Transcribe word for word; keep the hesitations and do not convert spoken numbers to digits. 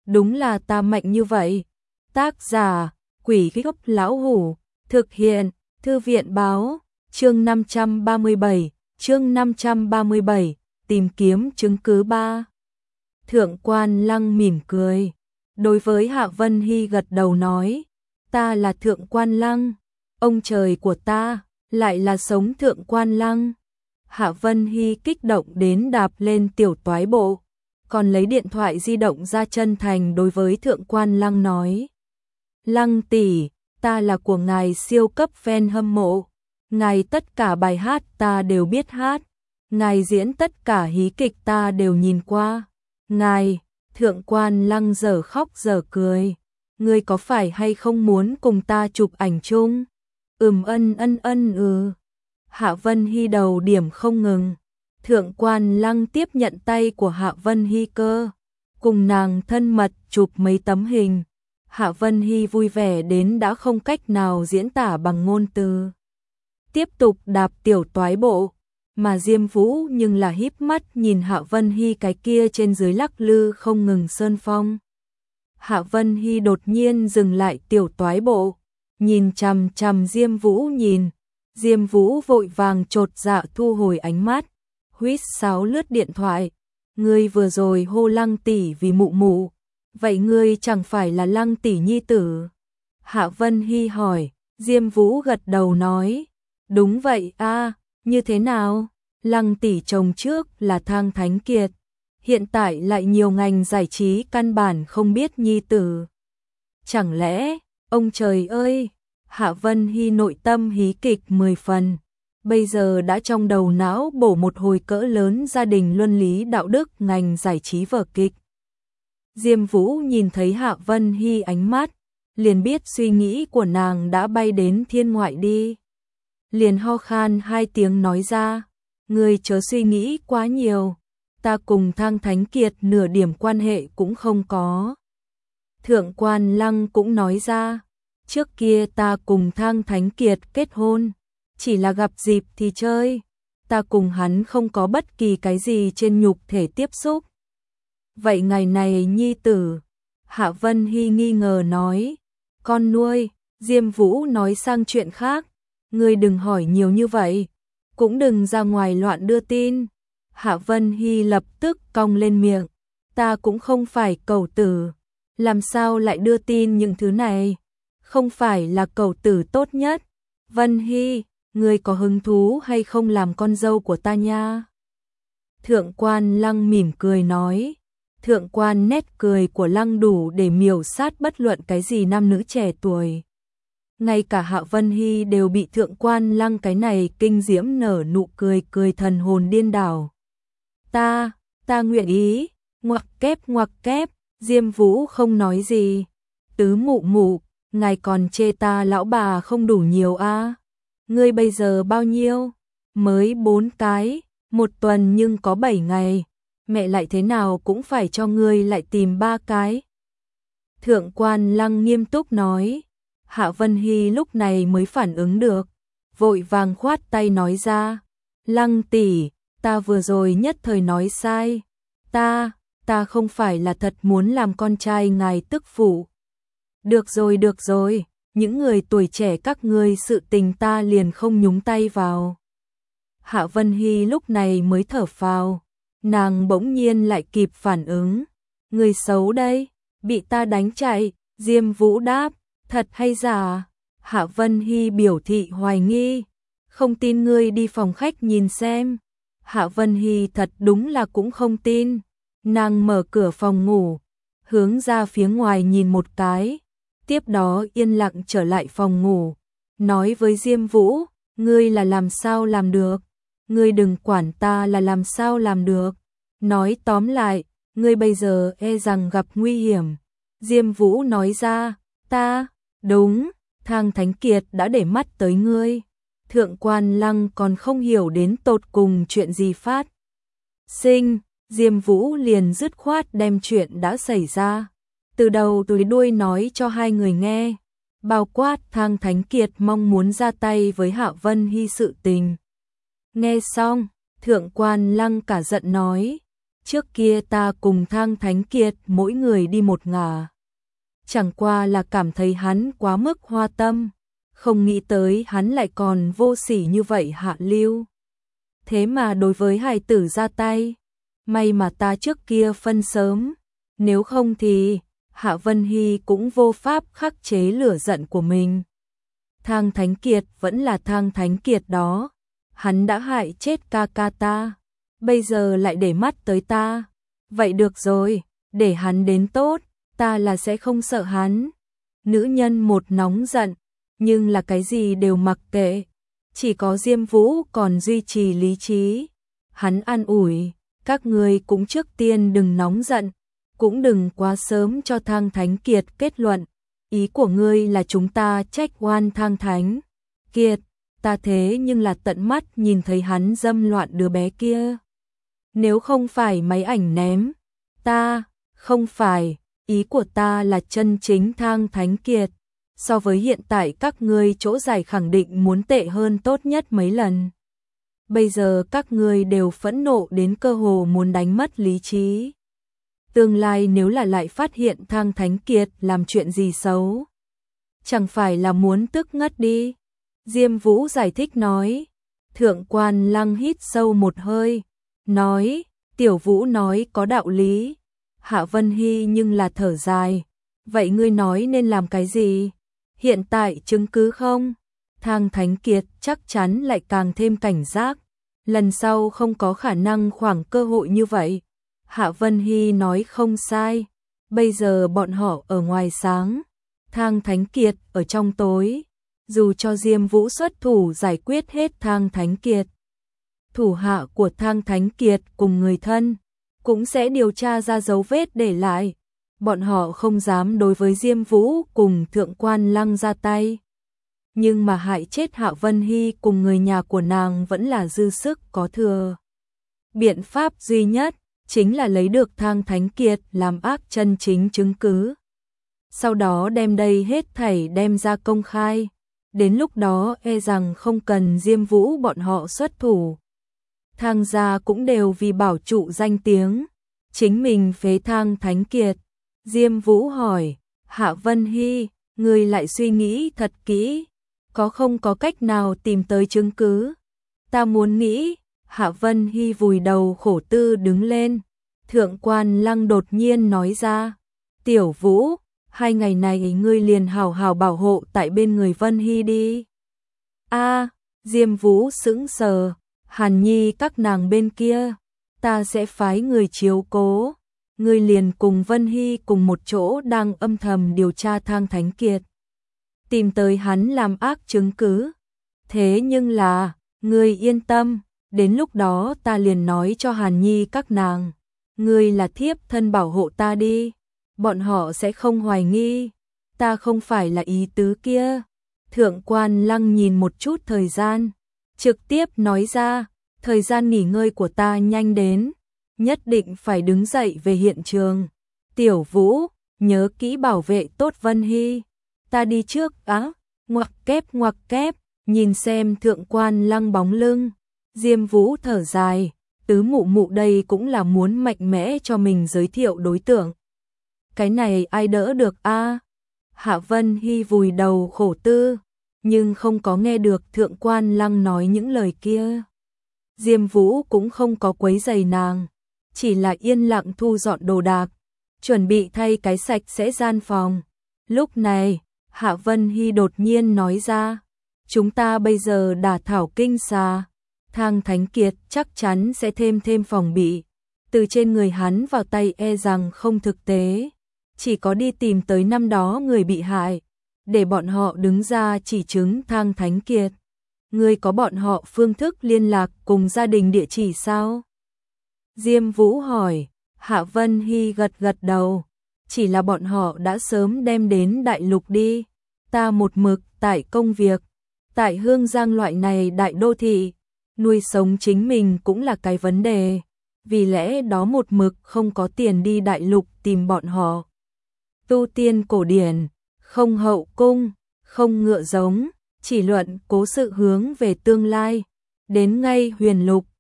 đúng là ta mạnh như vậy. Tác giả, Quỷ Gốc Lão Hủ, thực hiện, Thư viện Báo, chương năm trăm ba mươi bảy, chương năm trăm ba mươi bảy, tìm kiếm chứng cứ ba. Thượng quan Lăng mỉm cười, đối với Hạ Vân Hy gật đầu nói, ta là Thượng quan Lăng, ông trời của ta, lại là sống Thượng quan Lăng. Hạ Vân Hy kích động đến đạp lên tiểu toái bộ, còn lấy điện thoại di động ra chân thành đối với Thượng quan Lăng nói. Lăng tỷ, ta là của ngài siêu cấp fan hâm mộ, ngài tất cả bài hát ta đều biết hát, ngài diễn tất cả hí kịch ta đều nhìn qua. Ngài, Thượng quan Lăng giờ khóc giờ cười, ngươi có phải hay không muốn cùng ta chụp ảnh chung? Ừm ân ân ân ừ. Hạ Vân Hy đầu điểm không ngừng. Thượng quan Lăng tiếp nhận tay của Hạ Vân Hy cơ, cùng nàng thân mật chụp mấy tấm hình. Hạ Vân Hy vui vẻ đến đã không cách nào diễn tả bằng ngôn từ. Tiếp tục đạp tiểu toái bộ, mà Diêm Vũ nhưng là híp mắt nhìn Hạ Vân Hy cái kia trên dưới lắc lư không ngừng sơn phong. Hạ Vân Hy đột nhiên dừng lại tiểu toái bộ, nhìn chằm chằm Diêm Vũ nhìn. Diêm Vũ vội vàng chột dạ thu hồi ánh mắt, huýt sáo lướt điện thoại. Ngươi vừa rồi hô Lăng tỷ vì mụ mụ, vậy ngươi chẳng phải là Lăng tỷ nhi tử? Hạ Vân Hy hỏi. Diêm Vũ gật đầu nói, đúng vậy a, như thế nào? Lăng tỷ chồng trước là Thang Thánh Kiệt, hiện tại lại nhiều ngành giải trí căn bản không biết nhi tử. Chẳng lẽ, ông trời ơi! Hạ Vân Hy nội tâm hí kịch mười phần, bây giờ đã trong đầu não bổ một hồi cỡ lớn gia đình luân lý đạo đức ngành giải trí vở kịch. Diêm Vũ nhìn thấy Hạ Vân Hy ánh mắt, liền biết suy nghĩ của nàng đã bay đến thiên ngoại đi. Liền ho khan hai tiếng nói ra, ngươi chớ suy nghĩ quá nhiều, ta cùng Thang Thánh Kiệt nửa điểm quan hệ cũng không có. Thượng quan Lăng cũng nói ra, trước kia ta cùng Thang Thánh Kiệt kết hôn, chỉ là gặp dịp thì chơi, ta cùng hắn không có bất kỳ cái gì trên nhục thể tiếp xúc. Vậy ngày này nhi tử? Hạ Vân Hy nghi ngờ nói, con nuôi. Diêm Vũ nói sang chuyện khác, ngươi đừng hỏi nhiều như vậy, cũng đừng ra ngoài loạn đưa tin. Hạ Vân Hy lập tức cong lên miệng, ta cũng không phải cẩu tử, làm sao lại đưa tin những thứ này? Không phải là cẩu tử tốt nhất. Vân Hy, ngươi có hứng thú hay không làm con dâu của ta nha? Thượng quan Lăng mỉm cười nói. Thượng quan nét cười của Lăng đủ để miểu sát bất luận cái gì nam nữ trẻ tuổi. Ngay cả Hạ Vân Hy đều bị Thượng quan Lăng cái này kinh diễm nở nụ cười cười thần hồn điên đảo. Ta, ta nguyện ý, ngoặc kép ngoặc kép. Diêm Vũ không nói gì. Tứ mụ mụ, ngài còn chê ta lão bà không đủ nhiều a? À? Ngươi bây giờ bao nhiêu? Mới bốn cái, một tuần nhưng có bảy ngày, mẹ lại thế nào cũng phải cho ngươi lại tìm ba cái. Thượng quan Lăng nghiêm túc nói. Hạ Vân Hy lúc này mới phản ứng được, vội vàng khoát tay nói ra, Lăng tỷ, ta vừa rồi nhất thời nói sai, ta, ta không phải là thật muốn làm con trai ngài tức phụ. Được rồi được rồi, những người tuổi trẻ các ngươi sự tình ta liền không nhúng tay vào. Hạ Vân Hy lúc này mới thở phào, nàng bỗng nhiên lại kịp phản ứng, người xấu đây, bị ta đánh chạy. Diêm Vũ đáp, thật hay giả? Hạ Vân Hy biểu thị hoài nghi, không tin ngươi đi phòng khách nhìn xem. Hạ Vân Hy thật đúng là cũng không tin, nàng mở cửa phòng ngủ, hướng ra phía ngoài nhìn một cái, tiếp đó yên lặng trở lại phòng ngủ, nói với Diêm Vũ, ngươi là làm sao làm được, ngươi đừng quản ta là làm sao làm được, nói tóm lại, ngươi bây giờ e rằng gặp nguy hiểm. Diêm Vũ nói ra, ta, đúng, Thang Thánh Kiệt đã để mắt tới ngươi. Thượng quan Lăng còn không hiểu đến tột cùng chuyện gì phát sinh, Diêm Vũ liền dứt khoát đem chuyện đã xảy ra từ đầu tới đuôi nói cho hai người nghe, bao quát Thang Thánh Kiệt mong muốn ra tay với Hạ Vân Hy sự tình. Nghe xong, Thượng quan Lăng cả giận nói, Trước kia ta cùng Thang Thánh Kiệt mỗi người đi một ngả. Chẳng qua là cảm thấy hắn quá mức hoa tâm, không nghĩ tới hắn lại còn vô sỉ như vậy hạ lưu. Thế mà đối với hài tử ra tay, may mà ta trước kia phân sớm, nếu không thì Hạ Vân Hy cũng vô pháp khắc chế lửa giận của mình. Thang Thánh Kiệt vẫn là Thang Thánh Kiệt đó, hắn đã hại chết ca ca ta, bây giờ lại để mắt tới ta. Vậy được rồi, để hắn đến tốt, ta là sẽ không sợ hắn. Nữ nhân một nóng giận, nhưng là cái gì đều mặc kệ, chỉ có Diêm Vũ còn duy trì lý trí. Hắn an ủi, các ngươi cũng trước tiên đừng nóng giận, cũng đừng quá sớm cho Thang Thánh Kiệt kết luận. Ý của ngươi là chúng ta trách oan Thang Thánh Kiệt, ta thế nhưng là tận mắt nhìn thấy hắn dâm loạn đứa bé kia. Nếu không phải máy ảnh ném, ta, không phải, ý của ta là chân chính Thang Thánh Kiệt. So với hiện tại các ngươi chỗ giải khẳng định muốn tệ hơn tốt nhất mấy lần. Bây giờ các ngươi đều phẫn nộ đến cơ hồ muốn đánh mất lý trí. Tương lai nếu là lại phát hiện Thang Thánh Kiệt làm chuyện gì xấu, chẳng phải là muốn tức ngất đi. Diêm Vũ giải thích nói. Thượng quan Lăng hít sâu một hơi, nói, Tiểu Vũ nói có đạo lý. Hạ Vân Hy nhưng là thở dài, vậy ngươi nói nên làm cái gì? Hiện tại chứng cứ không? Thang Thánh Kiệt chắc chắn lại càng thêm cảnh giác, lần sau không có khả năng khoảng cơ hội như vậy. Hạ Vân Hy nói không sai, bây giờ bọn họ ở ngoài sáng, Thang Thánh Kiệt ở trong tối. Dù cho Diêm Vũ xuất thủ giải quyết hết Thang Thánh Kiệt, thủ hạ của Thang Thánh Kiệt cùng người thân cũng sẽ điều tra ra dấu vết để lại. Bọn họ không dám đối với Diêm Vũ cùng Thượng quan Lăng ra tay. Nhưng mà hại chết Hạ Vân Hy cùng người nhà của nàng vẫn là dư sức có thừa. Biện pháp duy nhất chính là lấy được Thang Thánh Kiệt làm ác chân chính chứng cứ. Sau đó đem đây hết thảy đem ra công khai. Đến lúc đó e rằng không cần Diêm Vũ bọn họ xuất thủ. Thang gia cũng đều vì bảo trụ danh tiếng, chính mình phế Thang Thánh Kiệt. Diêm Vũ hỏi, Hạ Vân Hy, ngươi lại suy nghĩ thật kỹ, có không có cách nào tìm tới chứng cứ? Ta muốn nghĩ. Hạ Vân Hy vùi đầu khổ tư đứng lên. Thượng quan Lăng đột nhiên nói ra, Tiểu Vũ, hai ngày này ngươi liền hào hào bảo hộ tại bên người Vân Hy đi. A, Diêm Vũ sững sờ, Hàn Nhi các nàng bên kia, ta sẽ phái người chiếu cố. Ngươi liền cùng Vân Hy cùng một chỗ đang âm thầm điều tra Thang Thánh Kiệt, tìm tới hắn làm ác chứng cứ. Thế nhưng là, ngươi yên tâm, đến lúc đó ta liền nói cho Hàn Nhi các nàng, ngươi là thiếp thân bảo hộ ta đi, bọn họ sẽ không hoài nghi, ta không phải là ý tứ kia. Thượng quan Lăng nhìn một chút thời gian, trực tiếp nói ra, thời gian nghỉ ngơi của ta nhanh đến, nhất định phải đứng dậy về hiện trường. Tiểu Vũ, nhớ kỹ bảo vệ tốt Vân Hy, ta đi trước. Á, ngoặc kép ngoặc kép, nhìn xem Thượng quan Lăng bóng lưng, Diêm Vũ thở dài, tứ mụ mụ đây cũng là muốn mạnh mẽ cho mình giới thiệu đối tượng. Cái này ai đỡ được a? Hạ Vân Hy vùi đầu khổ tư, nhưng không có nghe được Thượng quan Lăng nói những lời kia. Diêm Vũ cũng không có quấy rầy nàng, chỉ là yên lặng thu dọn đồ đạc, chuẩn bị thay cái sạch sẽ gian phòng. Lúc này, Hạ Vân Hy đột nhiên nói ra, chúng ta bây giờ đả thảo kinh xà, Thang Thánh Kiệt chắc chắn sẽ thêm thêm phòng bị, từ trên người hắn vào tay e rằng không thực tế, chỉ có đi tìm tới năm đó người bị hại, để bọn họ đứng ra chỉ chứng Thang Thánh Kiệt. Ngươi có bọn họ phương thức liên lạc cùng gia đình địa chỉ sao? Diêm Vũ hỏi. Hạ Vân Hy gật gật đầu, chỉ là bọn họ đã sớm đem đến đại lục đi, ta một mực tại công việc, tại Hương Giang loại này đại đô thị, nuôi sống chính mình cũng là cái vấn đề, vì lẽ đó một mực không có tiền đi đại lục tìm bọn họ. Tu tiên cổ điển, không hậu cung, không ngựa giống, chỉ luận cố sự hướng về tương lai, đến ngay huyền lục,